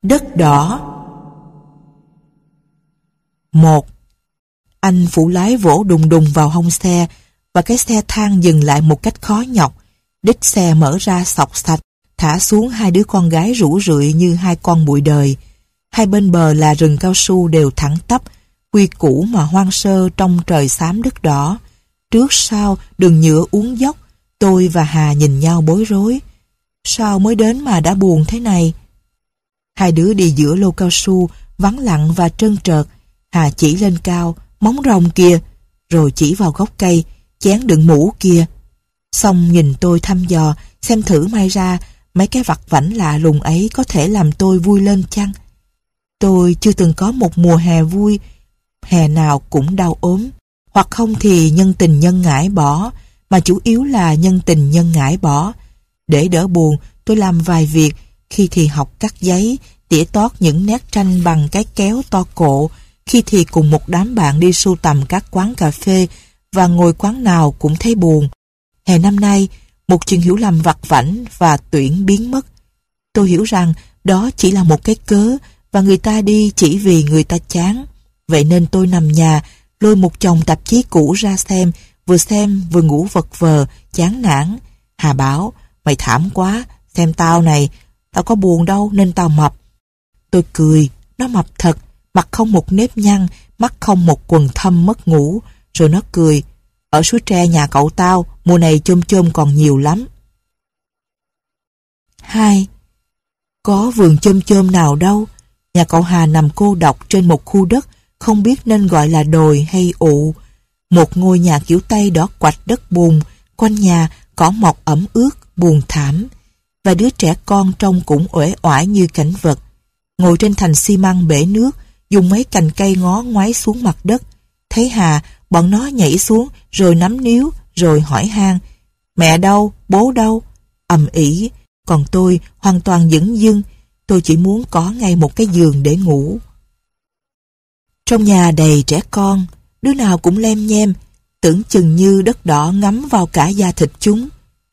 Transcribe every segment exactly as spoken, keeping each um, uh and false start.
Đất đỏ. Một. Anh phụ lái vỗ đùng đùng vào hông xe và cái xe thang dừng lại một cách khó nhọc. Đít xe mở ra xộc xạch, thả xuống hai đứa con gái rũ rượi như hai con bụi đời. Hai bên bờ là rừng cao su đều thẳng tắp, quy củ mà hoang sơ trong trời xám đất đỏ. Trước sau đường nhựa uốn dốc, tôi và Hà nhìn nhau bối rối. Sao mới đến mà đã buồn thế này? Hai đứa đi giữa lô cao su, vắng lặng và trơn trợt. Hà chỉ lên cao, móng rồng kìa, rồi chỉ vào gốc cây, chén đựng mũ kìa. Xong nhìn tôi thăm dò, xem thử may ra mấy cái vặt vãnh lạ lùng ấy có thể làm tôi vui lên chăng? Tôi chưa từng có một mùa hè vui, hè nào cũng đau ốm, hoặc không thì nhân tình nhân ngãi bỏ, mà chủ yếu là nhân tình nhân ngãi bỏ. Để đỡ buồn, tôi làm vài việc, khi thì học cắt giấy, tỉa tót những nét tranh bằng cái kéo to cộ, khi thì cùng một đám bạn đi sưu tầm các quán cà phê, và ngồi quán nào cũng thấy buồn. Hè năm nay, một chuyện hiểu lầm vặt vãnh và tuyển biến mất. Tôi hiểu rằng đó chỉ là một cái cớ, và người ta đi chỉ vì người ta chán. Vậy nên tôi nằm nhà, lôi một chồng tạp chí cũ ra xem, vừa xem vừa ngủ vật vờ, chán nản. Hà bảo, mày thảm quá, xem tao này, tao có buồn đâu nên tao mập. Tôi cười, nó mập thật, mặt không một nếp nhăn, mắt không một quầng thâm mất ngủ. Rồi nó cười, ở suối tre nhà cậu tao, mùa này chôm chôm còn nhiều lắm. Hai. Có vườn chôm chôm nào đâu. Nhà cậu Hà nằm cô độc trên một khu đất, không biết nên gọi là đồi hay ụ. Một ngôi nhà kiểu Tây đỏ quạch đất bùn, quanh nhà cỏ mọc ẩm ướt, buồn thảm. Và đứa trẻ con trông cũng uể oải như cảnh vật. Ngồi trên thành xi măng bể nước, dùng mấy cành cây ngó ngoáy xuống mặt đất. Thấy Hà, bọn nó nhảy xuống, rồi nắm níu, rồi hỏi han. Mẹ đâu? Bố đâu? Ầm ĩ. Còn tôi hoàn toàn dửng dưng. Tôi chỉ muốn có ngay một cái giường để ngủ. Trong nhà đầy trẻ con, đứa nào cũng lem nhem, tưởng chừng như đất đỏ ngấm vào cả da thịt chúng.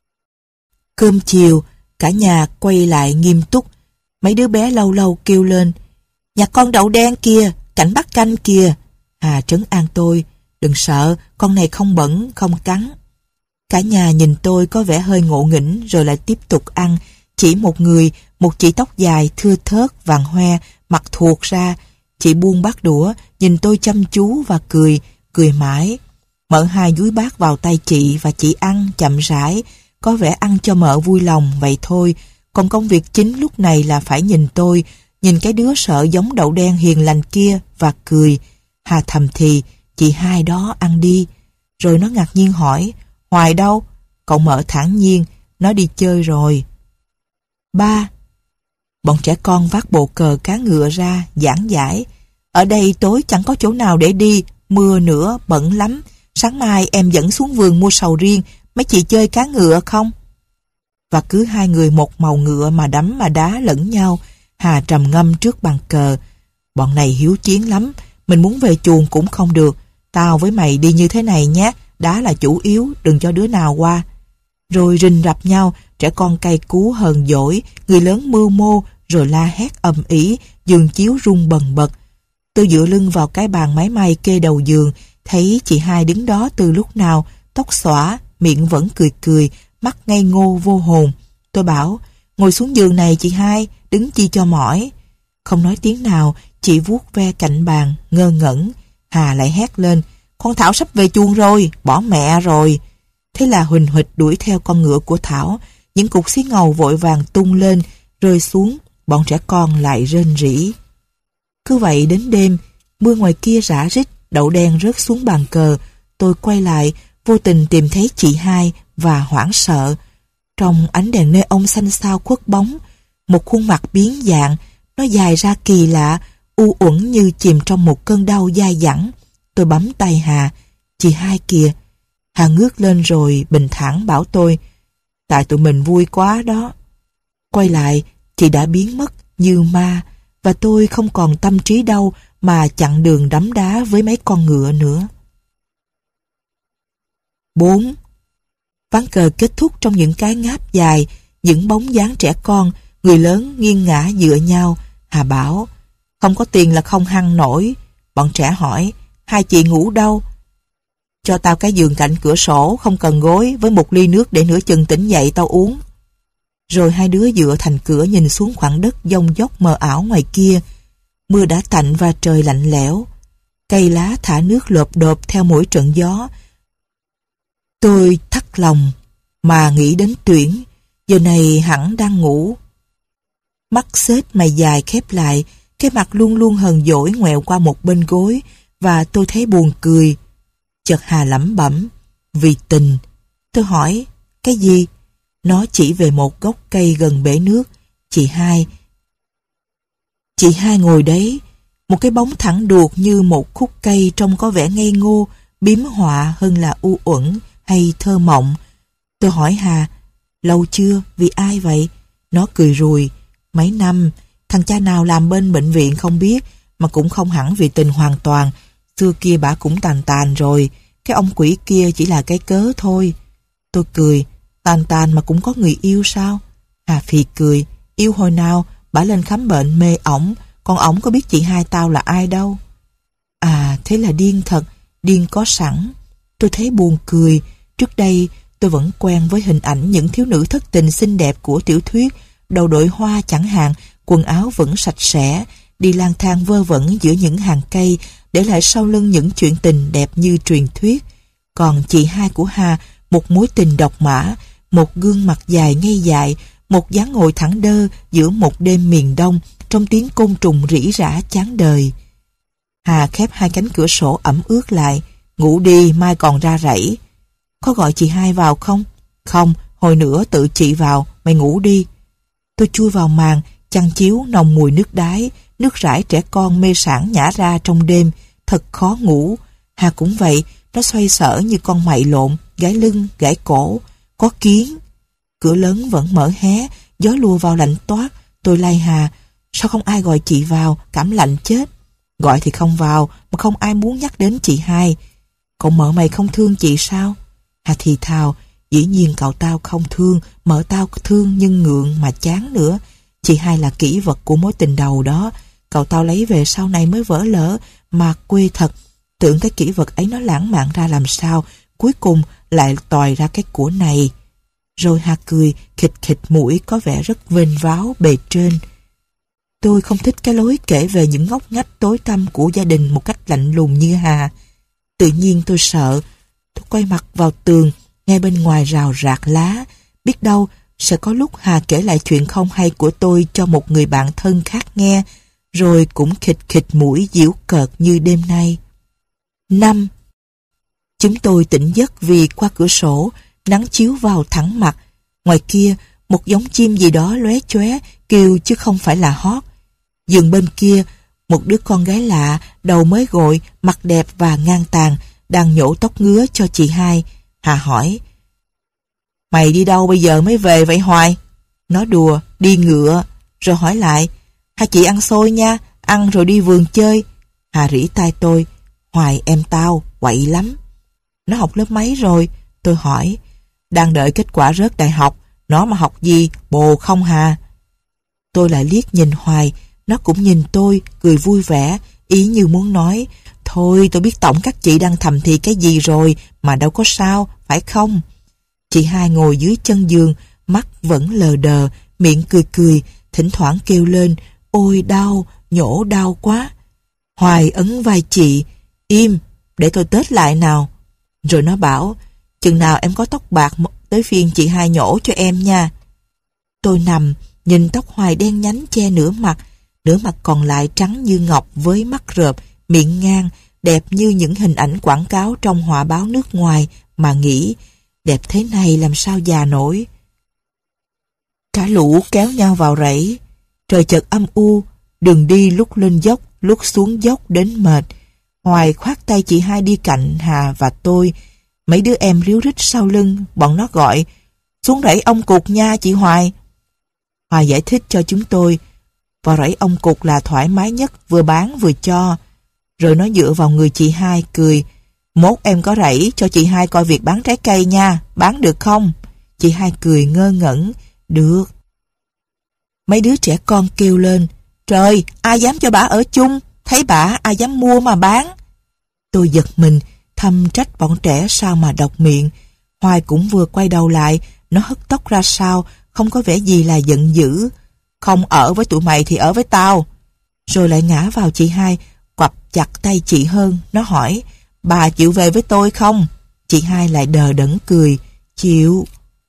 Cơm chiều, cả nhà quay lại nghiêm túc. Mấy đứa bé lâu lâu kêu lên, nhà con đậu đen kìa, cảnh bắt canh kìa. Hà trấn an tôi, đừng sợ, con này không bẩn, không cắn. Cả nhà nhìn tôi có vẻ hơi ngộ nghĩnh rồi lại tiếp tục ăn. Chỉ một người, một chị tóc dài, thưa thớt, vàng hoe, mặt thuộc ra. Chị buông bát đũa, nhìn tôi chăm chú và cười, cười mãi. Mở hai dúi bát vào tay chị và chị ăn chậm rãi, có vẻ ăn cho mợ vui lòng vậy thôi. Còn công việc chính lúc này là phải nhìn tôi, nhìn cái đứa sợ giống đậu đen hiền lành kia và cười. Hà thầm thì, chị hai đó ăn đi. Rồi nó ngạc nhiên hỏi, Hoài đâu? Cậu mợ thản nhiên, nó đi chơi rồi. Ba. Bọn trẻ con vác bộ cờ cá ngựa ra, giảng giải. Ở đây tối chẳng có chỗ nào để đi, mưa nữa, bận lắm. Sáng mai em dẫn xuống vườn mua sầu riêng, mấy chị chơi cá ngựa không? Và cứ hai người một màu ngựa mà đấm mà đá lẫn nhau. Hà trầm ngâm trước bàn cờ. Bọn này hiếu chiến lắm, mình muốn về chuồng cũng không được. Tao với mày đi như thế này nhé, đá là chủ yếu, đừng cho đứa nào qua. Rồi rình rập nhau, trẻ con cay cú hờn dỗi, người lớn mưu mô, rồi la hét ầm ĩ, giường chiếu rung bần bật. Tôi dựa lưng vào cái bàn máy may kê đầu giường, thấy chị hai đứng đó từ lúc nào, tóc xõa, miệng vẫn cười cười, mắt ngây ngô vô hồn. Tôi bảo, ngồi xuống giường này chị hai, đứng chi cho mỏi. Không nói tiếng nào, chị vuốt ve cạnh bàn, ngơ ngẩn. Hà lại hét lên, con Thảo sắp về chuồng rồi, bỏ mẹ rồi. Thế là huỳnh huỵch đuổi theo con ngựa của Thảo, những cục xí ngầu vội vàng tung lên, rơi xuống, bọn trẻ con lại rên rỉ. Cứ vậy đến đêm, mưa ngoài kia rã rít, đậu đen rớt xuống bàn cờ. Tôi quay lại, vô tình tìm thấy chị hai và hoảng sợ. Trong ánh đèn neon xanh xao khuất bóng, một khuôn mặt biến dạng, nó dài ra kỳ lạ, u uẩn như chìm trong một cơn đau dai dẳng. Tôi bấm tay Hà, chị hai kìa. Hà ngước lên rồi bình thản bảo tôi, tại tụi mình vui quá đó. Quay lại, chị đã biến mất như ma, và tôi không còn tâm trí đâu mà chặn đường đấm đá với mấy con ngựa nữa. Bốn. Ván cờ kết thúc trong những cái ngáp dài, những bóng dáng trẻ con, người lớn nghiêng ngã dựa nhau. Hà bảo, không có tiền là không hăng nổi. Bọn trẻ hỏi, hai chị ngủ đâu? Cho tao cái giường cạnh cửa sổ, không cần gối, với một ly nước để nửa chừng tỉnh dậy tao uống. Rồi hai đứa dựa thành cửa nhìn xuống khoảng đất dông dốc mờ ảo ngoài kia. Mưa đã tạnh và trời lạnh lẽo. Cây lá thả nước lộp độp theo mỗi trận gió. Tôi thắt lòng mà nghĩ đến Tuyển, giờ này hẳn đang ngủ. Mắt xếp mày dài khép lại, cái mặt luôn luôn hờn dỗi ngoẹo qua một bên gối, và tôi thấy buồn cười. Chợt Hà lẩm bẩm, vì tình. Tôi hỏi, cái gì? Nó chỉ về một gốc cây gần bể nước. Chị hai. Chị hai ngồi đấy, một cái bóng thẳng đuột như một khúc cây trông có vẻ ngây ngô, biếm họa hơn là u uẩn hay thơ mộng. Tôi hỏi Hà, lâu chưa, vì ai vậy? Nó cười rùi, mấy năm, thằng cha nào làm bên bệnh viện không biết, mà cũng không hẳn vì tình hoàn toàn. Xưa kia bả cũng tàn tàn rồi, cái ông quỷ kia chỉ là cái cớ thôi. Tôi cười, tàn tàn mà cũng có người yêu sao? Hà phì cười, yêu hồi nào, bả lên khám bệnh mê ổng, còn ổng có biết chị hai tao là ai đâu. À, thế là điên thật, điên có sẵn. Tôi thấy buồn cười, trước đây tôi vẫn quen với hình ảnh những thiếu nữ thất tình xinh đẹp của tiểu thuyết, đầu đội hoa chẳng hạn, quần áo vẫn sạch sẽ, đi lang thang vơ vẩn giữa những hàng cây, để lại sau lưng những chuyện tình đẹp như truyền thuyết. Còn chị hai của Hà, một mối tình độc mã, một gương mặt dài ngây dại, một dáng ngồi thẳng đơ giữa một đêm miền đông, trong tiếng côn trùng rỉ rả chán đời. Hà khép hai cánh cửa sổ ẩm ướt lại, ngủ đi mai còn ra rẫy. Có gọi chị hai vào không? Không, hồi nữa tự chị vào, mày ngủ đi. Tôi chui vào màn, chăn chiếu nồng mùi nước đái, nước rải trẻ con mê sảng nhả ra trong đêm, thật khó ngủ. Hà cũng vậy, nó xoay sở như con mậy lộn, gãi lưng, gãi cổ, có kiến. Cửa lớn vẫn mở hé, gió lùa vào lạnh toát. Tôi lay Hà, sao không ai gọi chị vào, cảm lạnh chết. Gọi thì không vào, mà không ai muốn nhắc đến chị hai. Cậu mợ mày không thương chị sao? Hà thì thào, dĩ nhiên cậu tao không thương, mợ tao thương nhưng ngượng mà chán nữa. Chị hai là kỷ vật của mối tình đầu đó, cậu tao lấy về sau này mới vỡ lỡ, mà quê thật. Tưởng cái kỷ vật ấy nó lãng mạn ra làm sao, cuối cùng lại tòi ra cái của này. Rồi Hà cười, khịt khịt mũi có vẻ rất vênh váo bề trên. Tôi không thích cái lối kể về những ngóc ngách tối tăm của gia đình một cách lạnh lùng như Hà. Tự nhiên tôi sợ. Tôi quay mặt vào tường, nghe bên ngoài rào rạc lá. Biết đâu sẽ có lúc Hà kể lại chuyện không hay của tôi cho một người bạn thân khác nghe, rồi cũng khịt khịt mũi giễu cợt như đêm nay. Năm. Chúng tôi tỉnh giấc vì qua cửa sổ, nắng chiếu vào thẳng mặt. Ngoài kia, một giống chim gì đó lóe chóe, kêu chứ không phải là hót. Giường bên kia, một đứa con gái lạ, đầu mới gội, mặt đẹp và ngang tàn, đang nhổ tóc ngứa cho chị hai. Hà hỏi, mày đi đâu bây giờ mới về vậy Hoài? Nó đùa, đi ngựa. Rồi hỏi lại, hai chị ăn xôi nha, ăn rồi đi vườn chơi. Hà rỉ tai tôi, Hoài em tao, quậy lắm. Nó học lớp mấy rồi? Tôi hỏi, đang đợi kết quả rớt đại học, nó mà học gì, bồ không Hà? Tôi lại liếc nhìn Hoài, nó cũng nhìn tôi, cười vui vẻ, ý như muốn nói, thôi tôi biết tổng các chị đang thầm thì cái gì rồi, mà đâu có sao, phải không? Chị hai ngồi dưới chân giường, mắt vẫn lờ đờ, miệng cười cười, thỉnh thoảng kêu lên, ôi đau, nhổ đau quá. Hoài ấn vai chị, im, để tôi tết lại nào. Rồi nó bảo, chừng nào em có tóc bạc tới phiên chị hai nhổ cho em nha. Tôi nằm, nhìn tóc Hoài đen nhánh che nửa mặt, nửa mặt còn lại trắng như ngọc với mắt rợp, miệng ngang, đẹp như những hình ảnh quảng cáo trong họa báo nước ngoài, mà nghĩ, đẹp thế này làm sao già nổi. Cả lũ kéo nhau vào rẫy, trời chợt âm u, đường đi lúc lên dốc, lúc xuống dốc đến mệt. Hoài khoác tay chị hai đi cạnh Hà và tôi, mấy đứa em ríu rít sau lưng, bọn nó gọi, xuống rẫy ông Cục nha chị Hoài. Hoài giải thích cho chúng tôi, vào rẫy ông Cục là thoải mái nhất, vừa bán vừa cho. Rồi nó dựa vào người chị hai cười, mốt em có rẫy cho chị hai coi việc bán trái cây nha, bán được không? Chị hai cười ngơ ngẩn, được. Mấy đứa trẻ con kêu lên, Trời, ai dám cho bả ở chung, thấy bả ai dám mua mà bán. Tôi giật mình, thầm trách bọn trẻ sao mà độc miệng. Hoài cũng vừa quay đầu lại, nó hất tóc ra sau, không có vẻ gì là giận dữ. Không ở với tụi mày thì ở với tao. Rồi lại ngã vào chị hai, quặp chặt tay chị hơn. Nó hỏi, bà chịu về với tôi không? Chị hai lại đờ đẫn cười, chịu.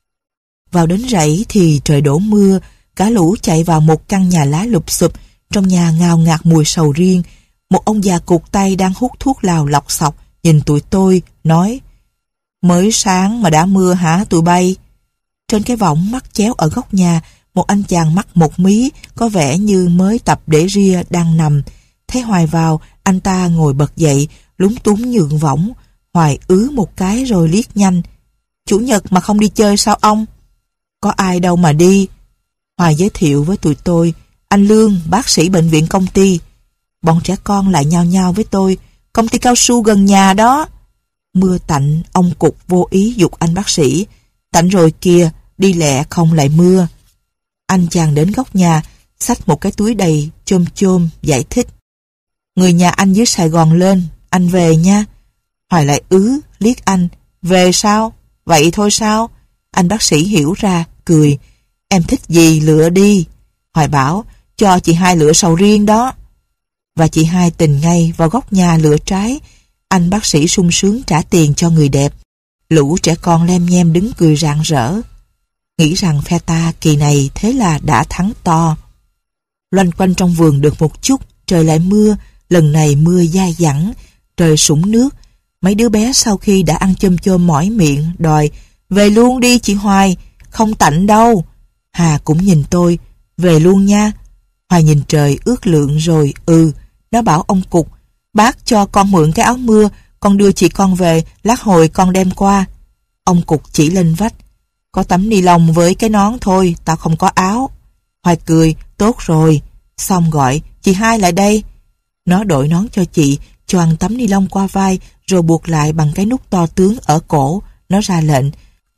Vào đến rẫy thì trời đổ mưa, cả lũ chạy vào một căn nhà lá lụp xụp, trong nhà ngào ngạt mùi sầu riêng. Một ông già cụt tay đang hút thuốc lào lọc xọc, nhìn tụi tôi, nói, mới sáng mà đã mưa hả tụi bay? Trên cái võng mắt chéo ở góc nhà, một anh chàng mắt một mí, có vẻ như mới tập để ria đang nằm. Thấy Hoài vào, anh ta ngồi bật dậy, lúng túng nhượng võng. Hoài ứ một cái rồi liếc nhanh. Chủ nhật mà không đi chơi sao ông? Có ai đâu mà đi. Hoài giới thiệu với tụi tôi, anh Lương, bác sĩ bệnh viện công ty. Bọn trẻ con lại nhao nhao với tôi, công ty cao su gần nhà đó. Mưa tạnh, ông Cục vô ý giục anh bác sĩ. Tạnh rồi kìa, đi lẹ không lại mưa. Anh chàng đến góc nhà, xách một cái túi đầy chôm chôm, giải thích. Người nhà anh dưới Sài Gòn lên, anh về nha. Hoài lại ứ, liếc anh, về sao? Vậy thôi sao? Anh bác sĩ hiểu ra, cười. Em thích gì lựa đi. Hoài bảo, cho chị hai lựa sầu riêng đó. Và chị hai tình ngay vào góc nhà lựa trái. Anh bác sĩ sung sướng trả tiền cho người đẹp. Lũ trẻ con lem nhem đứng cười rạng rỡ. Nghĩ rằng phe ta kỳ này thế là đã thắng to. Loanh quanh trong vườn được một chút, trời lại mưa, lần này mưa dai dẳng, trời sũng nước. Mấy đứa bé sau khi đã ăn chôm chôm mỏi miệng, đòi, về luôn đi chị Hoài, không tạnh đâu. Hà cũng nhìn tôi, về luôn nha. Hoài nhìn trời ước lượng rồi, ừ, nó bảo ông Cục, bác cho con mượn cái áo mưa, con đưa chị con về, lát hồi con đem qua. Ông Cục chỉ lên vách, có tấm ni lông với cái nón thôi, tao không có áo. Hoài cười, tốt rồi. Xong gọi, chị hai lại đây. Nó đội nón cho chị, choàng tấm ni lông qua vai, rồi buộc lại bằng cái nút to tướng ở cổ. Nó ra lệnh,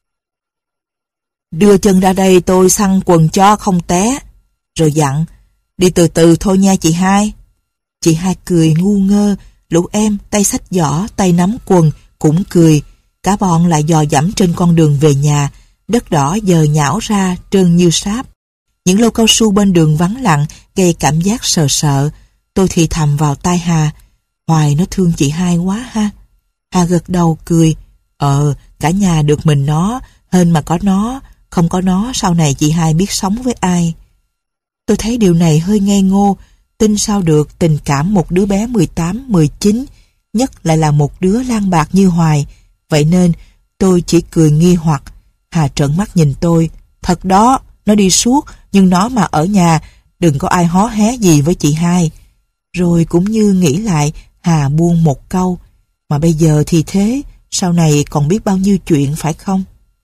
đưa chân ra đây tôi xăng quần cho không té. Rồi dặn, đi từ từ thôi nha chị hai. Chị hai cười ngu ngơ, lũ em tay xách giỏ, tay nắm quần cũng cười. Cả bọn lại dò dẫm trên con đường về nhà, đất đỏ giờ nhão ra trơn như sáp. Những lô cao su bên đường vắng lặng gây cảm giác sợ sợ. Tôi thì thầm vào tai Hà, Hoài nó thương chị hai quá ha. Hà gật đầu cười, ờ, cả nhà được mình nó, hên mà có nó, không có nó sau này chị hai biết sống với ai. Tôi thấy điều này hơi ngây ngô, tin sao được tình cảm một đứa bé mười tám, mười chín, nhất lại là một đứa lang bạc như Hoài. Vậy nên tôi chỉ cười nghi hoặc. Hà trợn mắt nhìn tôi, thật đó, nó đi suốt, nhưng nó mà ở nhà, đừng có ai hó hé gì với chị hai. Rồi cũng như nghĩ lại, Hà buông một câu, mà bây giờ thì thế, sau này còn biết bao nhiêu chuyện phải không?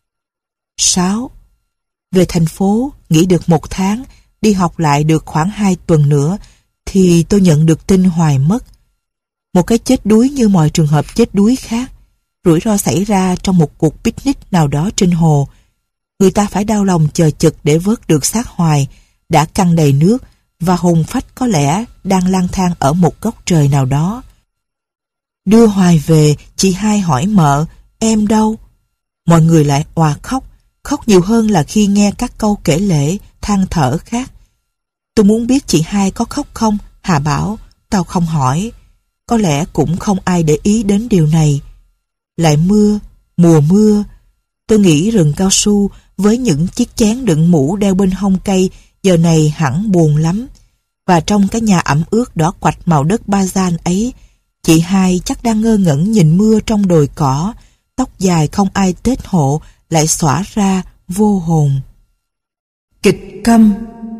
Sáu. Về thành phố, nghỉ được một tháng, đi học lại được khoảng hai tuần nữa, thì tôi nhận được tin Hoài mất. Một cái chết đuối như mọi trường hợp chết đuối khác. Rủi ro xảy ra trong một cuộc picnic nào đó trên hồ. Người ta phải đau lòng chờ chực để vớt được xác Hoài, đã căng đầy nước, và hồn phách có lẽ đang lang thang ở một góc trời nào đó. Đưa Hoài về, chị hai hỏi mợ, em đâu? Mọi người lại òa khóc, khóc nhiều hơn là khi nghe các câu kể lể, than thở khác. Tôi muốn biết chị hai có khóc không? Hà bảo, tao không hỏi. Có lẽ cũng không ai để ý đến điều này. Lại mưa, mùa mưa. Tôi nghĩ rừng cao su với những chiếc chén đựng mũ đeo bên hông cây giờ này hẳn buồn lắm. Và trong cái nhà ẩm ướt đỏ quạch màu đất Bazan ấy, chị hai chắc đang ngơ ngẩn nhìn mưa trong đồi cỏ, tóc dài không ai tết hộ lại xõa ra vô hồn. Kịch câm.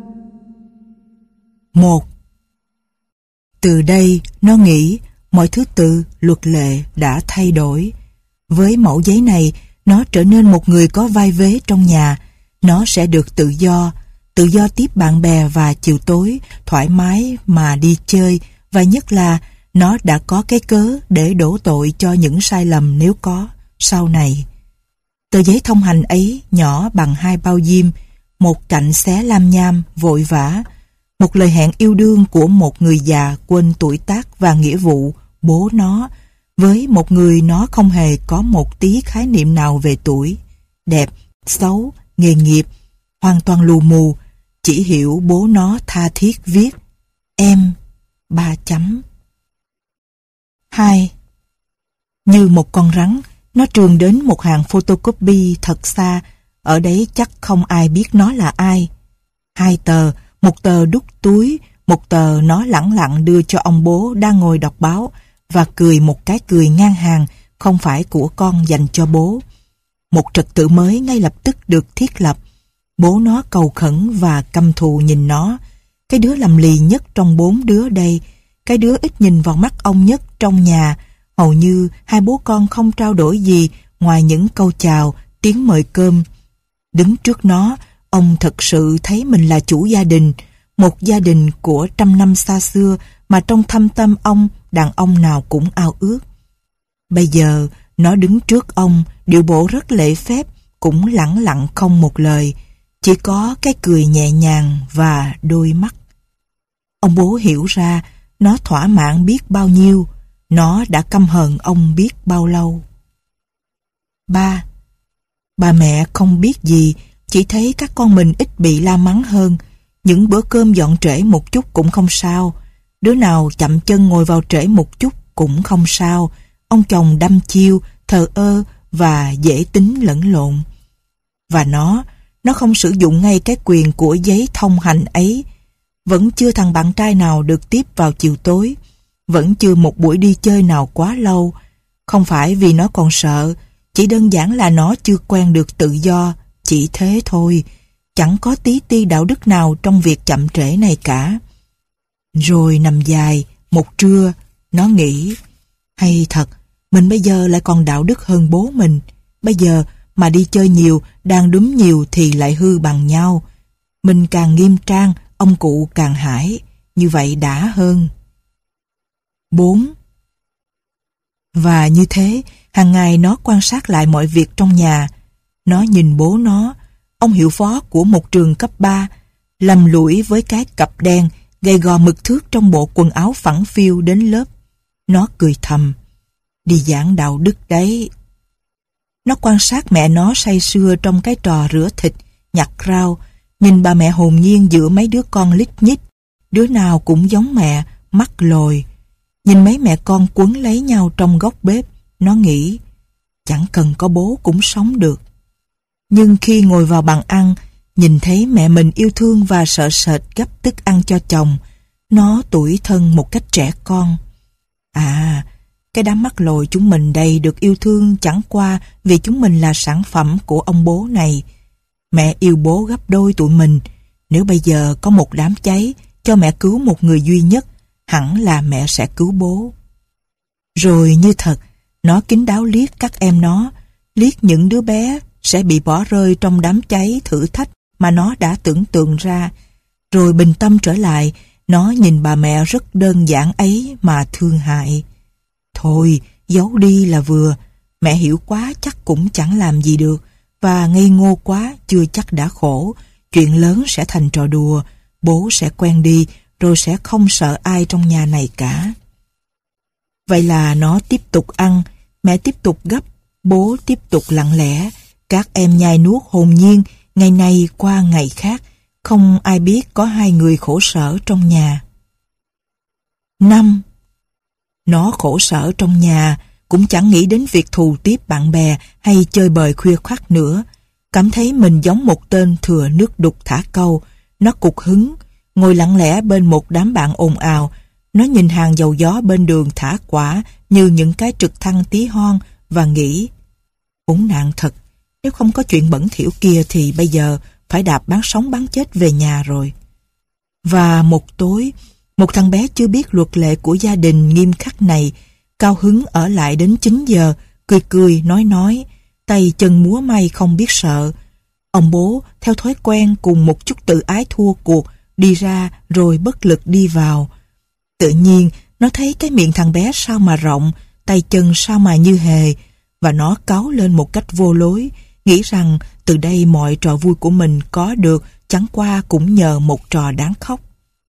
Một. Từ đây nó nghĩ mọi thứ tự luật lệ đã thay đổi. Với mẫu giấy này, nó trở nên một người có vai vế trong nhà. Nó sẽ được tự do, tự do tiếp bạn bè và chiều tối, thoải mái mà đi chơi, và nhất là nó đã có cái cớ để đổ tội cho những sai lầm nếu có sau này. Tờ giấy thông hành ấy nhỏ bằng hai bao diêm, một cạnh xé lam nham vội vã. một lời hẹn yêu đương của một người già quên tuổi tác và nghĩa vụ, bố nó, với một người nó không hề có một tí khái niệm nào về tuổi, đẹp, xấu, nghề nghiệp, hoàn toàn lù mù, chỉ hiểu bố nó tha thiết viết em ba chấm. Hai. Như một con rắn, nó trườn đến một hàng photocopy thật xa, ở đấy chắc không ai biết nó là ai. Hai tờ, một tờ đút túi, một tờ nó lẳng lặng đưa cho ông bố đang ngồi đọc báo và cười một cái cười ngang hàng, không phải của con dành cho bố. Một trật tự mới ngay lập tức được thiết lập. Bố nó cầu khẩn và căm thù nhìn nó. Cái đứa lầm lì nhất trong bốn đứa đây, cái đứa ít nhìn vào mắt ông nhất trong nhà. Hầu như hai bố con không trao đổi gì ngoài những câu chào, tiếng mời cơm. Đứng trước nó, ông thật sự thấy mình là chủ gia đình, một gia đình của trăm năm xa xưa mà trong thâm tâm ông, đàn ông nào cũng ao ước. Bây giờ, nó đứng trước ông, điệu bộ rất lễ phép, cũng lẳng lặng không một lời, chỉ có cái cười nhẹ nhàng và đôi mắt. Ông bố hiểu ra, nó thỏa mãn biết bao nhiêu, nó đã căm hờn ông biết bao lâu. Ba. Bà mẹ không biết gì, chỉ thấy các con mình ít bị la mắng hơn. Những bữa cơm dọn trễ một chút cũng không sao. Đứa nào chậm chân ngồi vào trễ một chút cũng không sao. Ông chồng đăm chiêu, thờ ơ và dễ tính lẫn lộn. Và nó, nó không sử dụng ngay cái quyền của giấy thông hành ấy. Vẫn chưa thằng bạn trai nào được tiếp vào chiều tối. Vẫn chưa một buổi đi chơi nào quá lâu. Không phải vì nó còn sợ, chỉ đơn giản là nó chưa quen được tự do, chỉ thế thôi. Chẳng có tí ti đạo đức nào trong việc chậm trễ này cả. Rồi nằm dài, một trưa, nó nghĩ, hay thật, mình bây giờ lại còn đạo đức hơn bố mình. Bây giờ mà đi chơi nhiều, đang đúm nhiều thì lại hư bằng nhau. Mình càng nghiêm trang, ông cụ càng hãi, như vậy đã hơn. Bốn. Và như thế, hàng ngày nó quan sát lại mọi việc trong nhà. Nó nhìn bố nó, ông hiệu phó của một trường cấp ba, lầm lũi với cái cặp đen, gầy gò mực thước trong bộ quần áo phẳng phiu đến lớp. Nó cười thầm, đi giảng đạo đức đấy. Nó quan sát mẹ nó say sưa trong cái trò rửa thịt, nhặt rau, nhìn bà mẹ hồn nhiên giữa mấy đứa con lít nhít, đứa nào cũng giống mẹ, mắt lồi. Nhìn mấy mẹ con quấn lấy nhau trong góc bếp, nó nghĩ, chẳng cần có bố cũng sống được. Nhưng khi ngồi vào bàn ăn, nhìn thấy mẹ mình yêu thương và sợ sệt gắp thức ăn cho chồng, nó tủi thân một cách trẻ con. À, cái đám mắt lồi chúng mình đây được yêu thương chẳng qua vì chúng mình là sản phẩm của ông bố này. Mẹ yêu bố gấp đôi tụi mình. Nếu bây giờ có một đám cháy, cho mẹ cứu một người duy nhất, hẳn là mẹ sẽ cứu bố. Rồi như thật, nó kín đáo liếc các em nó, liếc những đứa bé sẽ bị bỏ rơi trong đám cháy thử thách mà nó đã tưởng tượng ra. Rồi bình tâm trở lại, nó nhìn bà mẹ rất đơn giản ấy mà thương hại. Thôi, giấu đi là vừa, mẹ hiểu quá chắc cũng chẳng làm gì được, và ngây ngô quá chưa chắc đã khổ, chuyện lớn sẽ thành trò đùa, bố sẽ quen đi, rồi sẽ không sợ ai trong nhà này cả. Vậy là nó tiếp tục ăn, mẹ tiếp tục gấp, bố tiếp tục lặng lẽ, các em nhai nuốt hồn nhiên, ngày này qua ngày khác, không ai biết có hai người khổ sở trong nhà. Năm. Nó khổ sở trong nhà, cũng chẳng nghĩ đến việc thù tiếp bạn bè hay chơi bời khuya khoắt nữa. Cảm thấy mình giống một tên thừa nước đục thả câu. Nó cục hứng, ngồi lặng lẽ bên một đám bạn ồn ào. Nó nhìn hàng dầu gió bên đường thả quả như những cái trực thăng tí hon và nghĩ, khốn nạn thật, nếu không có chuyện bẩn thỉu kia thì bây giờ phải đạp bán sống bán chết về nhà rồi. Và một tối, một thằng bé chưa biết luật lệ của gia đình nghiêm khắc này, cao hứng ở lại đến chín giờ, cười cười nói nói, tay chân múa may không biết sợ. Ông bố theo thói quen cùng một chút tự ái thua cuộc, đi ra rồi bất lực đi vào. Tự nhiên nó thấy cái miệng thằng bé sao mà rộng, tay chân sao mà như hề, và nó cáu lên một cách vô lối, nghĩ rằng từ đây mọi trò vui của mình có được chẳng qua cũng nhờ một trò đáng khóc.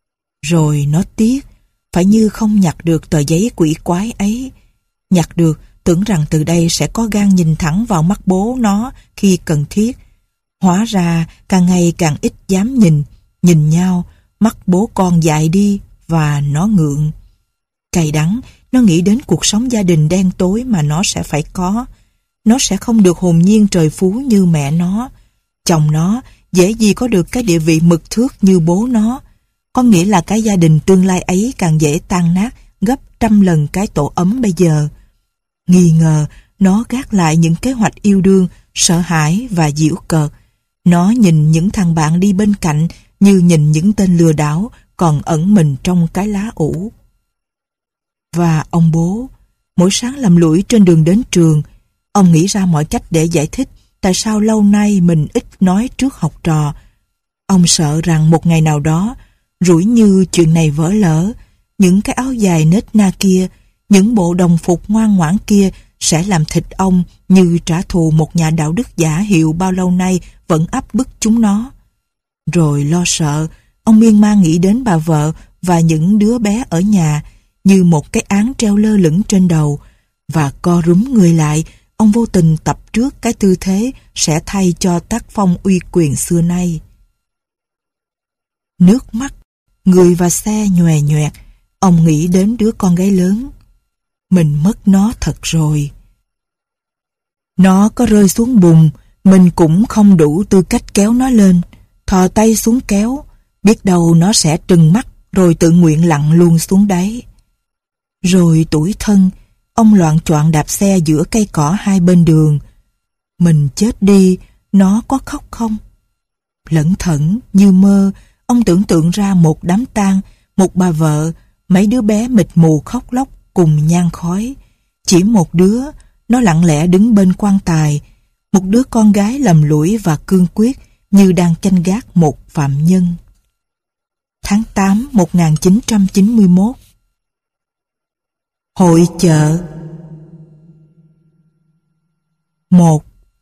Rồi nó tiếc, phải như không nhặt được tờ giấy quỷ quái ấy. Nhặt được, tưởng rằng từ đây sẽ có gan nhìn thẳng vào mắt bố nó khi cần thiết. Hóa ra càng ngày càng ít dám nhìn, nhìn nhau, mắt bố con dại đi và nó ngượng. Cay đắng, nó nghĩ đến cuộc sống gia đình đen tối mà nó sẽ phải có. Nó sẽ không được hồn nhiên trời phú như mẹ nó. Chồng nó dễ gì có được cái địa vị mực thước như bố nó. Có nghĩa là cái gia đình tương lai ấy càng dễ tan nát gấp trăm lần cái tổ ấm bây giờ. Nghi ngờ, nó gác lại những kế hoạch yêu đương, sợ hãi và giễu cợt. Nó nhìn những thằng bạn đi bên cạnh như nhìn những tên lừa đảo còn ẩn mình trong cái lá ủ. Và ông bố, mỗi sáng lầm lũi trên đường đến trường, ông nghĩ ra mọi cách để giải thích tại sao lâu nay mình ít nói trước học trò. Ông sợ rằng một ngày nào đó, rủi như chuyện này vỡ lỡ, những cái áo dài nết na kia, những bộ đồng phục ngoan ngoãn kia sẽ làm thịt ông như trả thù một nhà đạo đức giả hiệu bao lâu nay vẫn áp bức chúng nó. Rồi lo sợ, ông miên man nghĩ đến bà vợ và những đứa bé ở nhà như một cái án treo lơ lửng trên đầu, và co rúm người lại, ông vô tình tập trước cái tư thế sẽ thay cho tác phong uy quyền xưa nay. Nước mắt, người và xe nhòe nhoẹt, ông nghĩ đến đứa con gái lớn. Mình mất nó thật rồi. Nó có rơi xuống bùn, mình cũng không đủ tư cách kéo nó lên. Thò tay xuống kéo, biết đâu nó sẽ trừng mắt rồi tự nguyện lặn luôn xuống đáy. Rồi tủi thân, ông loạng choạng đạp xe giữa cây cỏ hai bên đường. Mình chết đi, nó có khóc không? Lẩn thẩn, như mơ, ông tưởng tượng ra một đám tang, một bà vợ, mấy đứa bé mịt mù khóc lóc cùng nhang khói. Chỉ một đứa, nó lặng lẽ đứng bên quan tài, một đứa con gái lầm lũi và cương quyết như đang canh gác một phạm nhân. Tháng tám một nghìn chín trăm chín mươi mốt. Hội chợ. Một.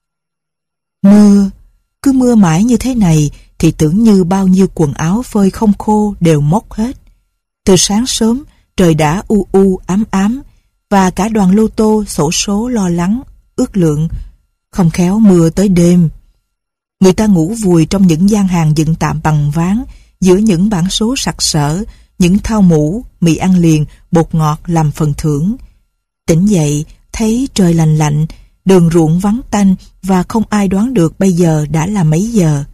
Mưa, cứ mưa mãi như thế này thì tưởng như bao nhiêu quần áo phơi không khô đều mốc hết. Từ sáng sớm, trời đã u u ám ám, và cả đoàn lô tô xổ số lo lắng, ước lượng, không khéo mưa tới đêm. Người ta ngủ vùi trong những gian hàng dựng tạm bằng ván, giữa những bảng số sặc sỡ, những thau mũ, mì ăn liền, bột ngọt làm phần thưởng. Tỉnh dậy, thấy trời lành lạnh, đường ruộng vắng tanh và không ai đoán được bây giờ đã là mấy giờ.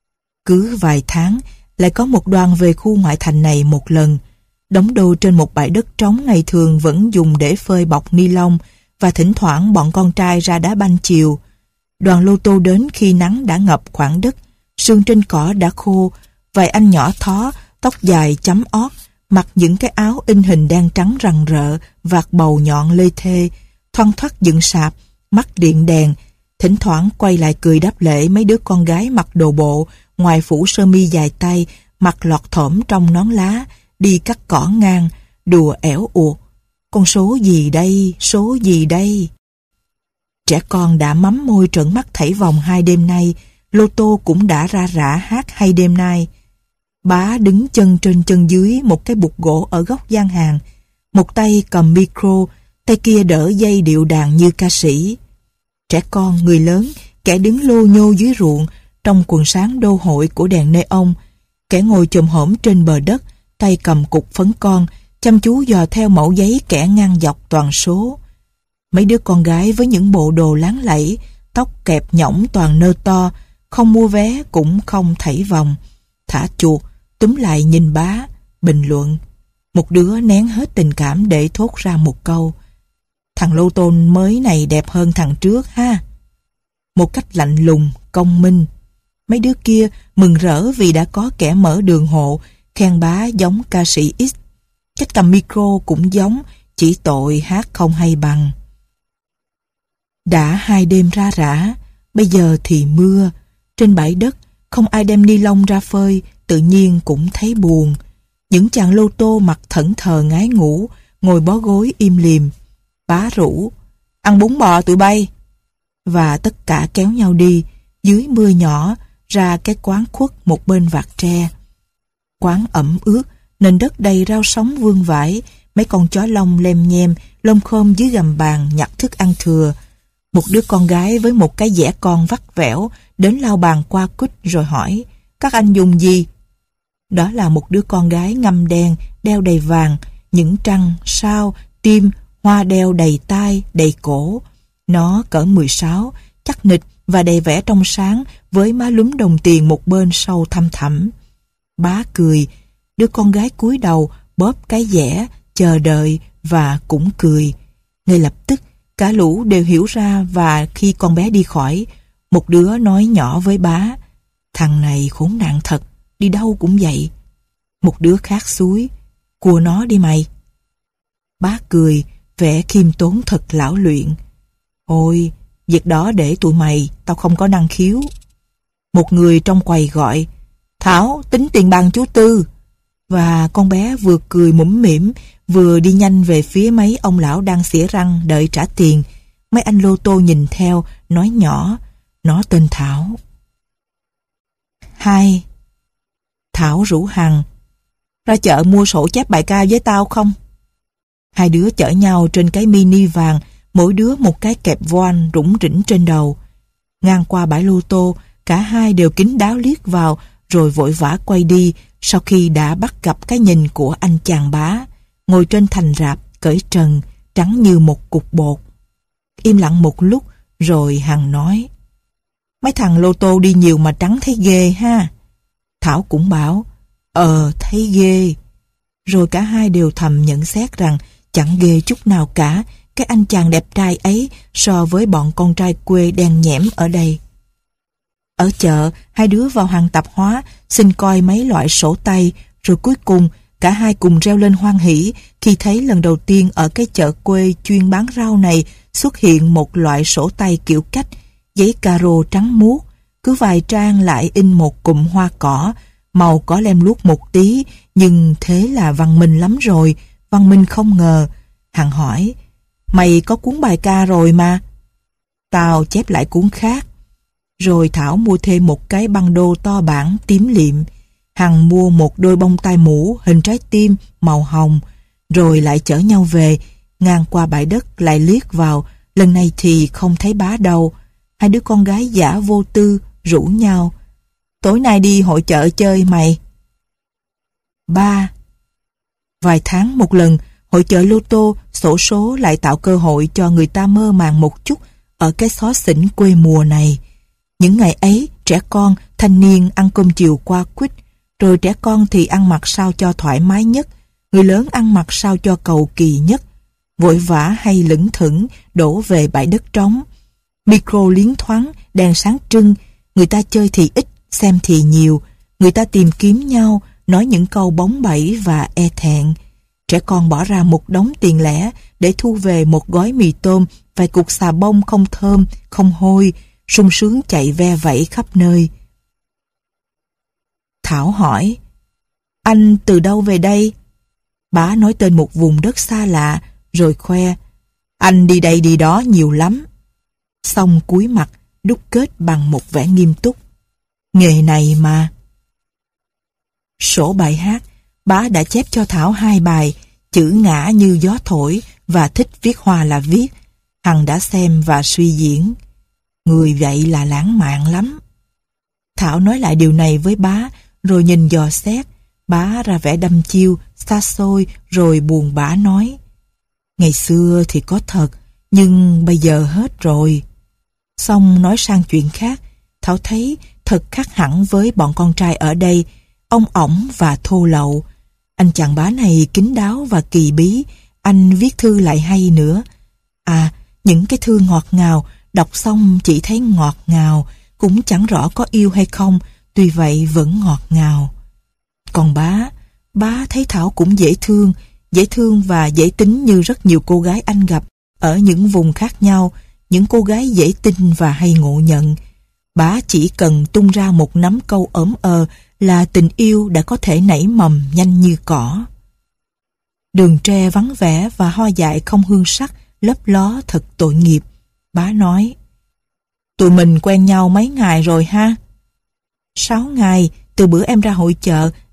Cứ vài tháng, lại có một đoàn về khu ngoại thành này một lần, đóng đô trên một bãi đất trống ngày thường vẫn dùng để phơi bọc ni lông, và thỉnh thoảng bọn con trai ra đá banh chiều. Đoàn lô tô đến khi nắng đã ngập khoảng đất, sương trên cỏ đã khô, vài anh nhỏ thó, tóc dài chấm ót, mặc những cái áo in hình đen trắng rằn rợ, vạt bầu nhọn lê thê, thoăn thoắt dựng sạp, mắt điện đèn, thỉnh thoảng quay lại cười đáp lễ mấy đứa con gái mặc đồ bộ, ngoài phủ sơ mi dài tay, mặt lọt thỏm trong nón lá, đi cắt cỏ ngang, đùa ẻo uột. Con số gì đây, số gì đây? Trẻ con đã mắm môi trợn mắt thảy vòng hai đêm nay, lô tô cũng đã ra rã hát hai đêm nay. Bá đứng chân trên chân dưới một cái bục gỗ ở góc gian hàng, một tay cầm micro, tay kia đỡ dây điệu đàn như ca sĩ. Trẻ con, người lớn, kẻ đứng lô nhô dưới ruộng, trong quần sáng đô hội của đèn neon, kẻ ngồi chồm hổm trên bờ đất, tay cầm cục phấn con, chăm chú dò theo mẫu giấy kẻ ngang dọc toàn số. Mấy đứa con gái với những bộ đồ láng lẫy, tóc kẹp nhõng toàn nơ to, không mua vé cũng không thảy vòng, thả chuột, túm lại nhìn bá, bình luận. Một đứa nén hết tình cảm để thốt ra một câu: thằng lô tôn mới này đẹp hơn thằng trước ha. Một cách lạnh lùng, công minh. Mấy đứa kia mừng rỡ vì đã có kẻ mở đường hộ, khen bá giống ca sĩ X. Cách cầm micro cũng giống, chỉ tội hát không hay bằng. Đã hai đêm ra rã, bây giờ thì mưa. Trên bãi đất, không ai đem ni lông ra phơi, tự nhiên cũng thấy buồn. Những chàng lô tô mặt thẫn thờ ngái ngủ, ngồi bó gối im lìm. Bá rủ: ăn bún bò tụi bay. Và tất cả kéo nhau đi, dưới mưa nhỏ, ra cái quán khuất một bên vạt tre. Quán ẩm ướt, Nền đất đầy rau sống vương vãi, mấy con chó lông lem nhem, lông khom dưới gầm bàn nhặt thức ăn thừa. Một đứa con gái với một cái dẻ con vắt vẻo đến lau bàn qua quýt rồi hỏi, các anh dùng gì? Đó là một đứa con gái ngăm đen, đeo đầy vàng, những trăng, sao, tim, hoa đeo đầy tai, đầy cổ. Nó cỡ mười sáu, chắc nịch và đầy vẻ trong sáng với má lúm đồng tiền một bên sâu thăm thẳm. Bá cười, đứa con gái cúi đầu bóp cái dẻ, chờ đợi và cũng cười. Ngay lập tức, cả lũ đều hiểu ra và khi con bé đi khỏi, một đứa nói nhỏ với bá, thằng này khốn nạn thật, đi đâu cũng vậy. Một đứa khác xúi, cua nó đi mày. Bá cười, vẻ khiêm tốn thật lão luyện. Ôi, việc đó để tụi mày, tao không có năng khiếu. Một người trong quầy gọi, Thảo, tính tiền bằng chú Tư. Và con bé vừa cười mũm mỉm, vừa đi nhanh về phía mấy ông lão đang xỉa răng đợi trả tiền. Mấy anh lô tô nhìn theo, nói nhỏ, nó tên Thảo. Hai. Thảo rủ Hằng, ra chợ mua sổ chép bài ca với tao không? Hai đứa chở nhau trên cái mini vàng, mỗi đứa một cái kẹp voan rủng rỉnh trên đầu. Ngang qua bãi lô tô, cả hai đều kín đáo liếc vào rồi vội vã quay đi sau khi đã bắt gặp cái nhìn của anh chàng Bá, ngồi trên thành rạp, cởi trần, trắng như một cục bột. Im lặng một lúc rồi Hằng nói, mấy thằng lô tô đi nhiều mà trắng thấy ghê ha. Thảo cũng bảo, ờ thấy ghê. Rồi cả hai đều thầm nhận xét rằng chẳng ghê chút nào cả cái anh chàng đẹp trai ấy so với bọn con trai quê đen nhẽm ở đây. Ở chợ, hai đứa vào hàng tạp hóa xin coi mấy loại sổ tay, rồi cuối cùng cả hai cùng reo lên hoan hỉ khi thấy lần đầu tiên ở cái chợ quê chuyên bán rau này xuất hiện một loại sổ tay kiểu cách, giấy caro trắng muốt, cứ vài trang lại in một cụm hoa cỏ, màu có lem luốc một tí, nhưng thế là văn minh lắm rồi. Văn minh không ngờ. Hằng hỏi, mày có cuốn bài ca rồi mà. Tao chép lại cuốn khác. Rồi Thảo mua thêm một cái băng đô to bản tím liệm. Hằng mua một đôi bông tai mũ hình trái tim màu hồng. Rồi lại chở nhau về, ngang qua bãi đất lại liếc vào, lần này thì không thấy Bá đâu. Hai đứa con gái giả vô tư rủ nhau, tối nay đi hội chợ chơi mày. Ba. Vài tháng một lần, hội chợ lô tô, xổ số lại tạo cơ hội cho người ta mơ màng một chút ở cái xó xỉnh quê mùa này. Những ngày ấy, trẻ con, thanh niên ăn cơm chiều qua quýt, rồi trẻ con thì ăn mặc sao cho thoải mái nhất, người lớn ăn mặc sao cho cầu kỳ nhất. Vội vã hay lững thững đổ về bãi đất trống. Micro liến thoáng, đèn sáng trưng, người ta chơi thì ít, xem thì nhiều, người ta tìm kiếm nhau, nói những câu bóng bẩy và e thẹn. Trẻ con bỏ ra một đống tiền lẻ để thu về một gói mì tôm, vài cục xà bông không thơm, không hôi, sung sướng chạy ve vẩy khắp nơi. Thảo hỏi, anh từ đâu về đây? Bá nói tên một vùng đất xa lạ, rồi khoe, anh đi đây đi đó nhiều lắm. Xong cúi mặt, đúc kết bằng một vẻ nghiêm túc. Nghề này mà. Sổ bài hát, Bá đã chép cho Thảo hai bài, chữ ngã như gió thổi và thích viết hoa là viết. Hằng đã xem và suy diễn. Người vậy là lãng mạn lắm. Thảo nói lại điều này với Bá, rồi nhìn dò xét. Bá ra vẻ đăm chiêu, xa xôi, rồi buồn bã nói, ngày xưa thì có thật, nhưng bây giờ hết rồi. Xong nói sang chuyện khác, Thảo thấy thật khác hẳn với bọn con trai ở đây, ông ổng và thô lậu. Anh chàng Bá này kín đáo và kỳ bí, anh viết thư lại hay nữa. À, những cái thư ngọt ngào, đọc xong chỉ thấy ngọt ngào, cũng chẳng rõ có yêu hay không, tuy vậy vẫn ngọt ngào. Còn Bá, Bá thấy Thảo cũng dễ thương, dễ thương và dễ tính như rất nhiều cô gái anh gặp ở những vùng khác nhau, những cô gái dễ tin và hay ngộ nhận. Bá chỉ cần tung ra một nắm câu ỡm ờ là tình yêu đã có thể nảy mầm nhanh như cỏ. Đường tre vắng vẻ và hoa dại không hương sắc, lấp ló thật tội nghiệp. Bá nói, tụi mình quen nhau mấy ngày rồi ha? Sáu ngày, từ bữa em ra hội chợ,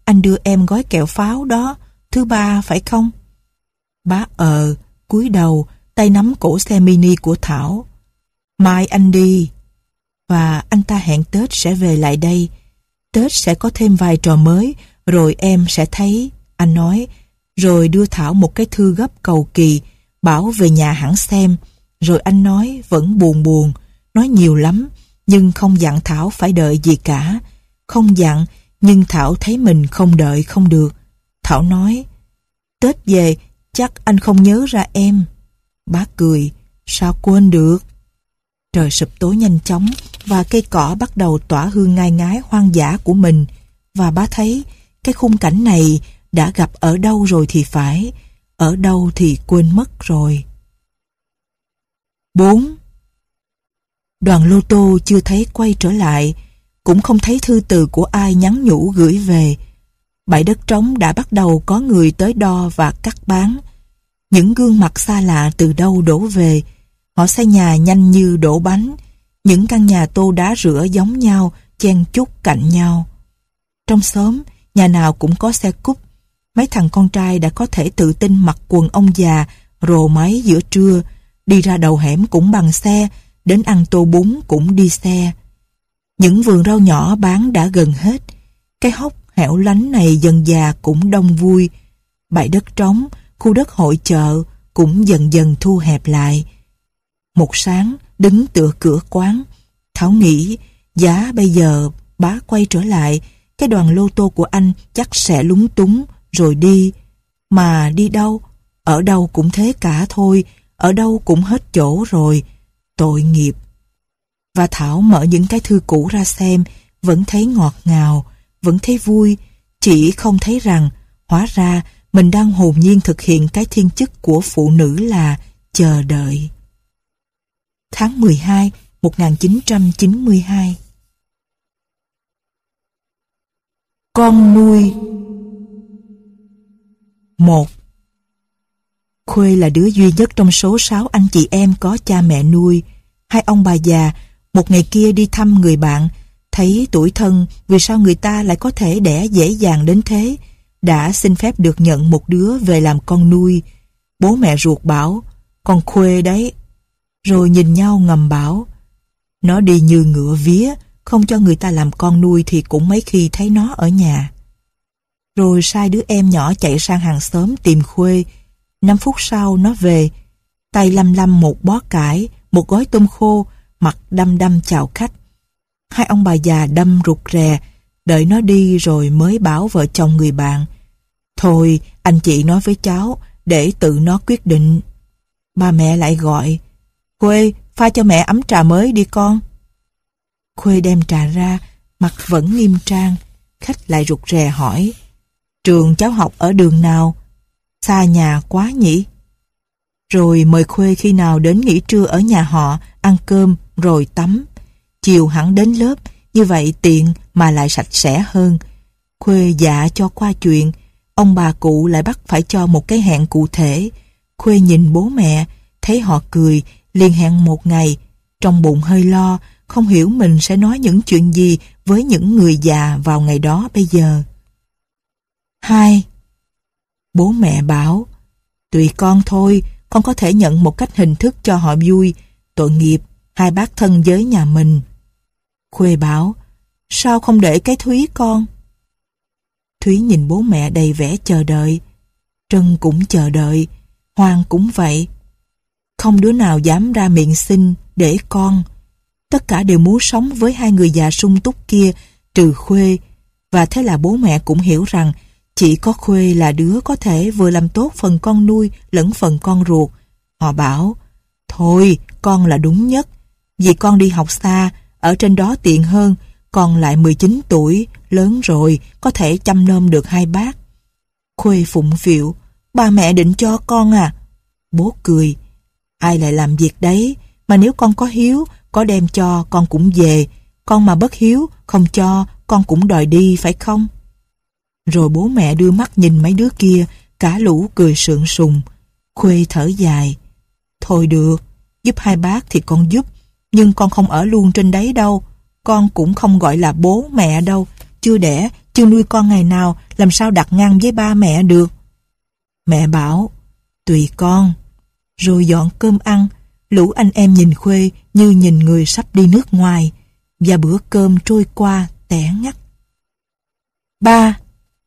anh đưa em gói kẹo pháo đó, thứ ba phải không? Bá ờ, cúi đầu, tay nắm cổ xe mini của Thảo. Mai anh đi. Và anh ta hẹn Tết sẽ về lại đây. Tết sẽ có thêm vài trò mới, rồi em sẽ thấy, anh nói, rồi đưa Thảo một cái thư gấp cầu kỳ, bảo về nhà hẳn xem. Rồi anh nói vẫn buồn buồn, nói nhiều lắm, nhưng không dặn Thảo phải đợi gì cả. Không dặn, nhưng Thảo thấy mình không đợi không được. Thảo nói, Tết về, chắc anh không nhớ ra em. Bá cười, sao quên được. Trời sụp tối nhanh chóng và cây cỏ bắt đầu tỏa hương ngai ngái hoang dã của mình. Và bá thấy cái khung cảnh này đã gặp ở đâu rồi thì phải, ở đâu thì quên mất rồi. bốn. Đoàn lô tô chưa thấy quay trở lại, cũng không thấy thư từ của ai nhắn nhủ gửi về. Bãi đất trống đã bắt đầu có người tới đo và cắt bán. Những gương mặt xa lạ từ đâu đổ về. Họ xây nhà nhanh như đổ bánh. Những căn nhà tô đá rửa giống nhau, chen chúc cạnh nhau. Trong xóm, nhà nào cũng có xe cúp. Mấy thằng con trai đã có thể tự tin mặc quần ông già, rồ máy giữa trưa, đi ra đầu hẻm cũng bằng xe, đến ăn tô bún cũng đi xe. Những vườn rau nhỏ bán đã gần hết. Cái hốc hẻo lánh này dần dà cũng đông vui. Bãi đất trống, khu đất hội chợ cũng dần dần thu hẹp lại. Một sáng, đứng tựa cửa quán, Thảo nghĩ giá bây giờ bá quay trở lại, cái đoàn lô tô của anh chắc sẽ lúng túng rồi đi. Mà đi đâu? Ở đâu cũng thế cả thôi, ở đâu cũng hết chỗ rồi. Tội nghiệp. Và Thảo mở những cái thư cũ ra xem, vẫn thấy ngọt ngào, vẫn thấy vui, chỉ không thấy rằng hóa ra mình đang hồn nhiên thực hiện cái thiên chức của phụ nữ là chờ đợi. Tháng mười hai, một nghìn chín trăm chín mươi hai. Con nuôi. Một. Khuê là đứa duy nhất trong số sáu anh chị em có cha mẹ nuôi. Hai ông bà già, một ngày kia đi thăm người bạn, thấy tủi thân vì sao người ta lại có thể đẻ dễ dàng đến thế, đã xin phép được nhận một đứa về làm con nuôi. Bố mẹ ruột bảo, con Khuê đấy. Rồi nhìn nhau ngầm bảo, nó đi như ngựa vía, không cho người ta làm con nuôi thì cũng mấy khi thấy nó ở nhà. Rồi sai đứa em nhỏ chạy sang hàng xóm tìm Khuê. Năm phút sau nó về, tay lăm lăm một bó cải, một gói tôm khô, mặt đăm đăm chào khách. Hai ông bà già đâm rụt rè, đợi nó đi rồi mới bảo vợ chồng người bạn, thôi anh chị nói với cháu để tự nó quyết định. Ba mẹ lại gọi, Khuê pha cho mẹ ấm trà mới đi con. Khuê đem trà ra, mặt vẫn nghiêm trang. Khách lại rụt rè hỏi, trường cháu học ở đường nào? Xa nhà quá nhỉ? Rồi mời Khuê khi nào đến nghỉ trưa ở nhà họ, ăn cơm rồi tắm. Chiều hẳn đến lớp, như vậy tiện mà lại sạch sẽ hơn. Khuê dạ cho qua chuyện, ông bà cụ lại bắt phải cho một cái hẹn cụ thể. Khuê nhìn bố mẹ, thấy họ cười, liền hẹn một ngày. Trong bụng hơi lo, không hiểu mình sẽ nói những chuyện gì với những người già vào ngày đó bây giờ. Hai. Bố mẹ bảo, tùy con thôi, con có thể nhận một cách hình thức cho họ vui, tội nghiệp, hai bác thân với nhà mình. Khuê bảo, sao không để cái Thúy con? Thúy nhìn bố mẹ đầy vẻ chờ đợi. Trân cũng chờ đợi, Hoàng cũng vậy. Không đứa nào dám ra miệng xin để con. Tất cả đều muốn sống với hai người già sung túc kia, trừ Khuê. Và thế là bố mẹ cũng hiểu rằng chỉ có Khuê là đứa có thể vừa làm tốt phần con nuôi lẫn phần con ruột. Họ bảo, thôi con là đúng nhất, vì con đi học xa, ở trên đó tiện hơn, con lại mười chín tuổi, lớn rồi, có thể chăm nom được hai bác. Khuê phụng phịu, ba mẹ định cho con à? Bố cười, ai lại làm việc đấy, mà nếu con có hiếu, có đem cho con cũng về, con mà bất hiếu, không cho, con cũng đòi đi phải không? Rồi bố mẹ đưa mắt nhìn mấy đứa kia, cả lũ cười sượng sùng. Khuê thở dài, thôi được, giúp hai bác thì con giúp, nhưng con không ở luôn trên đấy đâu, con cũng không gọi là bố mẹ đâu, chưa đẻ chưa nuôi con ngày nào, làm sao đặt ngang với ba mẹ được. Mẹ bảo, tùy con. Rồi dọn cơm ăn, lũ anh em nhìn Khuê như nhìn người sắp đi nước ngoài, và bữa cơm trôi qua tẻ ngắt. Ba.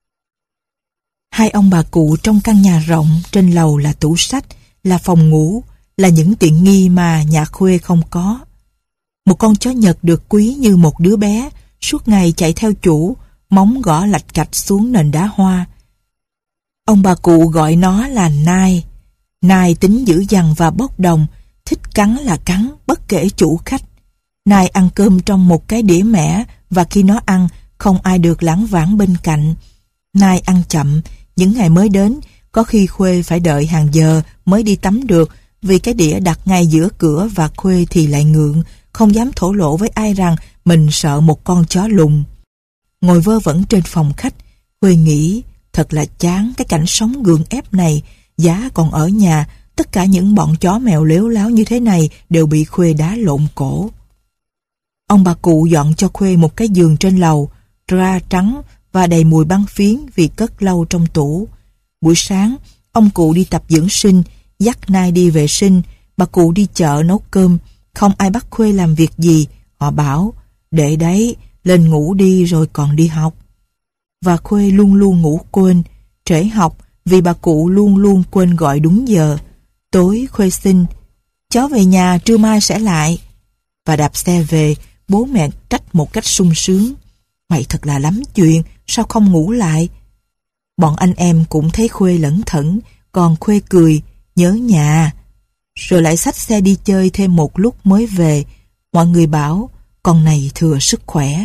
Hai ông bà cụ trong căn nhà rộng, trên lầu là tủ sách, là phòng ngủ, là những tiện nghi mà nhà Khuê không có. Một con chó Nhật được quý như một đứa bé, suốt ngày chạy theo chủ, móng gõ lạch cạch xuống nền đá hoa. Ông bà cụ gọi nó là Nai. Nai tính dữ dằn và bốc đồng, thích cắn là cắn, bất kể chủ khách. Nai ăn cơm trong một cái đĩa mẻ, và khi nó ăn, không ai được lảng vảng bên cạnh. Nai ăn chậm, những ngày mới đến, có khi Khuê phải đợi hàng giờ mới đi tắm được, vì cái đĩa đặt ngay giữa cửa và Khuê thì lại ngượng, không dám thổ lộ với ai rằng mình sợ một con chó lùn. Ngồi vơ vẩn trên phòng khách, Khuê nghĩ thật là chán cái cảnh sống gượng ép này. Giá còn ở nhà, tất cả những bọn chó mèo lếu láo như thế này đều bị Khuê đá lộn cổ. Ông bà cụ dọn cho Khuê một cái giường trên lầu, ra trắng và đầy mùi băng phiến vì cất lâu trong tủ. Buổi sáng, ông cụ đi tập dưỡng sinh, dắt Nai đi vệ sinh, bà cụ đi chợ nấu cơm. Không ai bắt Khuê làm việc gì, họ bảo, để đấy, lên ngủ đi rồi còn đi học. Và Khuê luôn luôn ngủ quên, trễ học vì bà cụ luôn luôn quên gọi đúng giờ. Tối Khuê xin, cháu về nhà trưa mai sẽ lại. Và đạp xe về, bố mẹ trách một cách sung sướng. Mày thật là lắm chuyện, sao không ngủ lại? Bọn anh em cũng thấy Khuê lẩn thẩn, còn Khuê cười, nhớ nhà. Rồi lại xách xe đi chơi thêm một lúc mới về. Mọi người bảo, con này thừa sức khỏe.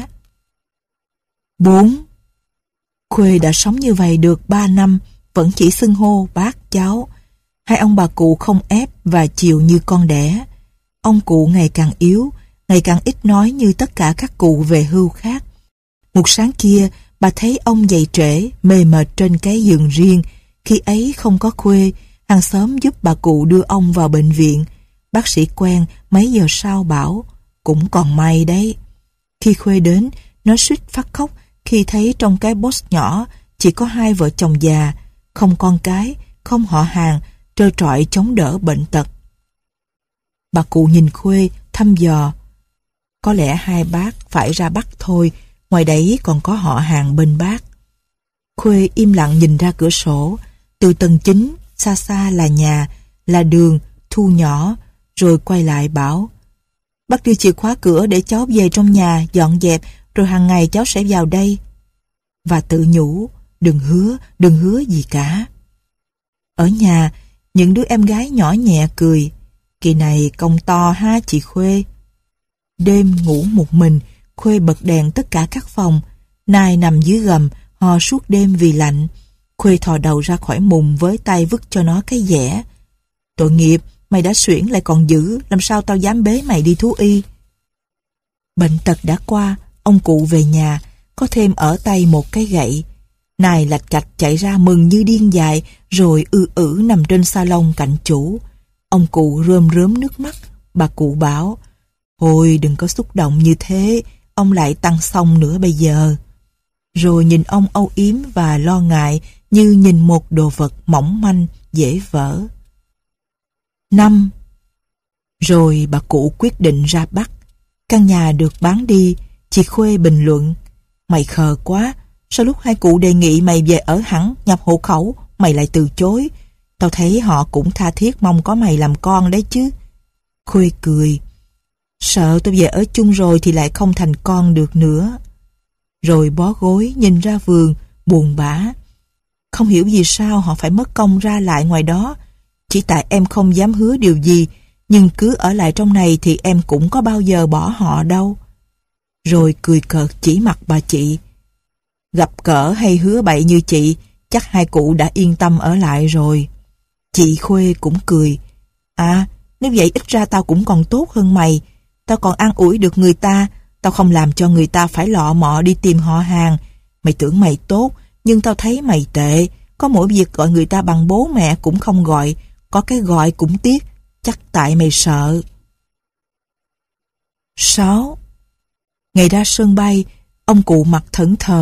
Bốn. Khuê đã sống như vậy được ba năm, vẫn chỉ xưng hô bác cháu. Hai ông bà cụ không ép và chiều như con đẻ. Ông cụ ngày càng yếu, ngày càng ít nói như tất cả các cụ về hưu khác. Một sáng kia, bà thấy ông dậy trễ, mê mệt trên cái giường riêng. Khi ấy không có Khuê, hàng xóm giúp bà cụ đưa ông vào bệnh viện. Bác sĩ quen mấy giờ sau bảo, cũng còn may đấy. Khi Khuê đến, nó suýt phát khóc khi thấy trong cái box nhỏ chỉ có hai vợ chồng già, không con cái, không họ hàng, trơ trọi chống đỡ bệnh tật. Bà cụ nhìn Khuê, thăm dò. Có lẽ hai bác phải ra Bắc thôi, ngoài đấy còn có họ hàng bên bác. Khuê im lặng nhìn ra cửa sổ, từ tầng chính, xa xa là nhà, là đường, thu nhỏ, rồi quay lại bảo, bác đưa chìa khóa cửa để cháu về trong nhà, dọn dẹp, rồi hàng ngày cháu sẽ vào đây. Và tự nhủ, đừng hứa, đừng hứa gì cả. Ở nhà, những đứa em gái nhỏ nhẹ cười, kỳ này công to ha chị Khuê. Đêm ngủ một mình, Khuê bật đèn tất cả các phòng. Nai nằm dưới gầm, ho suốt đêm vì lạnh. Khuê thò đầu ra khỏi mùng với tay vứt cho nó cái dẻ. Tội nghiệp, mày đã xuyển lại còn dữ, làm sao tao dám bế mày đi thú y. Bệnh tật đã qua, ông cụ về nhà, có thêm ở tay một cái gậy. Nai lạch cạch chạy ra mừng như điên dại, rồi ư ử nằm trên salon cạnh chủ. Ông cụ rơm rớm nước mắt, bà cụ bảo, thôi đừng có xúc động như thế, ông lại tăng xong nữa bây giờ. Rồi nhìn ông âu yếm và lo ngại như nhìn một đồ vật mỏng manh, dễ vỡ. Năm. Rồi bà cụ quyết định ra Bắc. Căn nhà được bán đi, chị Khuê bình luận, mày khờ quá, sao lúc hai cụ đề nghị mày về ở hẳn, nhập hộ khẩu, mày lại từ chối. Tao thấy họ cũng tha thiết mong có mày làm con đấy chứ. Khuê cười, sợ tôi về ở chung rồi thì lại không thành con được nữa. Rồi bó gối nhìn ra vườn, buồn bã. Không hiểu vì sao họ phải mất công ra lại ngoài đó. Chỉ tại em không dám hứa điều gì, nhưng cứ ở lại trong này thì em cũng có bao giờ bỏ họ đâu. Rồi cười cợt chỉ mặt bà chị. Gặp cỡ hay hứa bậy như chị, chắc hai cụ đã yên tâm ở lại rồi. Chị Khuê cũng cười. À, nếu vậy ít ra tao cũng còn tốt hơn mày. Tao còn an ủi được người ta, tao không làm cho người ta phải lọ mọ đi tìm họ hàng. Mày tưởng mày tốt, nhưng tao thấy mày tệ. Có mỗi việc gọi người ta bằng bố mẹ cũng không gọi, có cái gọi cũng tiếc, chắc tại mày sợ. Sáu. Ngày ra sân bay, ông cụ mặt thẫn thờ,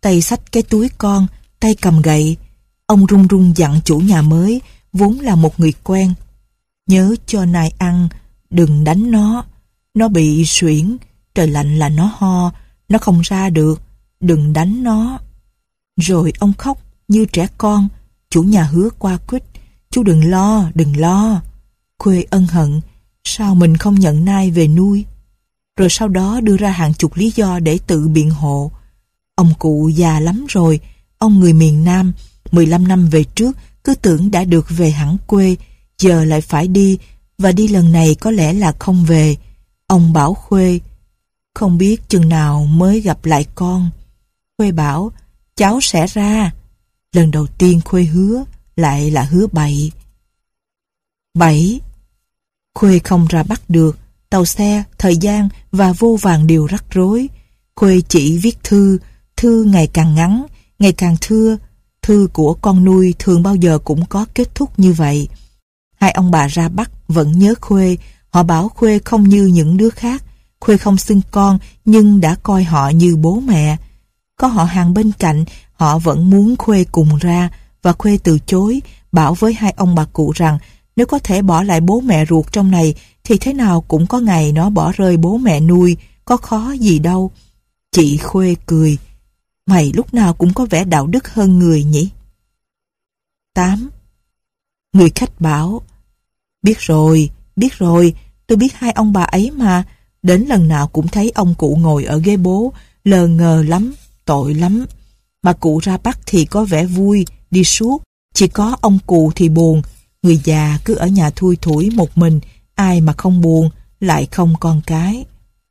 tay xách cái túi con, tay cầm gậy. Ông run run dặn chủ nhà mới, vốn là một người quen: nhớ cho nai ăn, đừng đánh nó. Nó bị suyễn, trời lạnh là nó ho, nó không ra được, đừng đánh nó. Rồi ông khóc như trẻ con. Chủ nhà hứa qua quýt: chú đừng lo, đừng lo. Khuê ân hận, sao mình không nhận nai về nuôi? Rồi sau đó đưa ra hàng chục lý do để tự biện hộ. Ông cụ già lắm rồi, ông người miền Nam, mười lăm năm về trước cứ tưởng đã được về hẳn quê, giờ lại phải đi, và đi lần này có lẽ là không về. Ông bảo Khuê: không biết chừng nào mới gặp lại con. Khuê bảo: cháu sẽ ra. Lần đầu tiên Khuê hứa lại là hứa bậy. Bảy. Khuê không ra bắt được. Tàu xe, thời gian và vô vàn điều rắc rối. Khuê chỉ viết thư. Thư ngày càng ngắn, ngày càng thưa. Thư của con nuôi thường bao giờ cũng có kết thúc như vậy. Hai ông bà ra Bắc vẫn nhớ Khuê. Họ bảo Khuê không như những đứa khác. Khuê không xưng con nhưng đã coi họ như bố mẹ. Có họ hàng bên cạnh, họ vẫn muốn Khuê cùng ra, và Khuê từ chối, bảo với hai ông bà cụ rằng nếu có thể bỏ lại bố mẹ ruột trong này thì thế nào cũng có ngày nó bỏ rơi bố mẹ nuôi, có khó gì đâu. Chị Khuê cười: mày lúc nào cũng có vẻ đạo đức hơn người nhỉ? Tám. Người khách bảo: biết rồi, biết rồi, tôi biết hai ông bà ấy mà. Đến lần nào cũng thấy ông cụ ngồi ở ghế bố, lờ ngờ lắm, tội lắm. Bà cụ ra Bắc thì có vẻ vui, đi suốt. Chỉ có ông cụ thì buồn. Người già cứ ở nhà thui thủi một mình, ai mà không buồn, lại không con cái.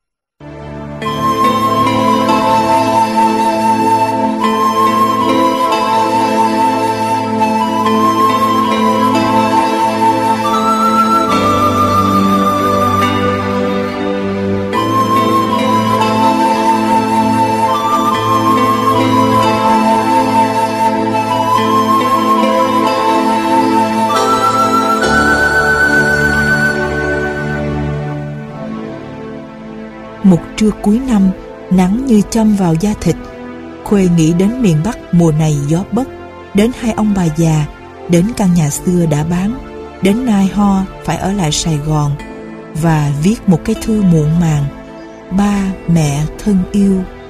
Một trưa cuối năm, nắng như châm vào da thịt. Khuê nghĩ đến miền Bắc mùa này gió bấc, đến hai ông bà già, đến căn nhà xưa đã bán, đến nai ho phải ở lại Sài Gòn, và viết một cái thư muộn màng: ba mẹ thân yêu.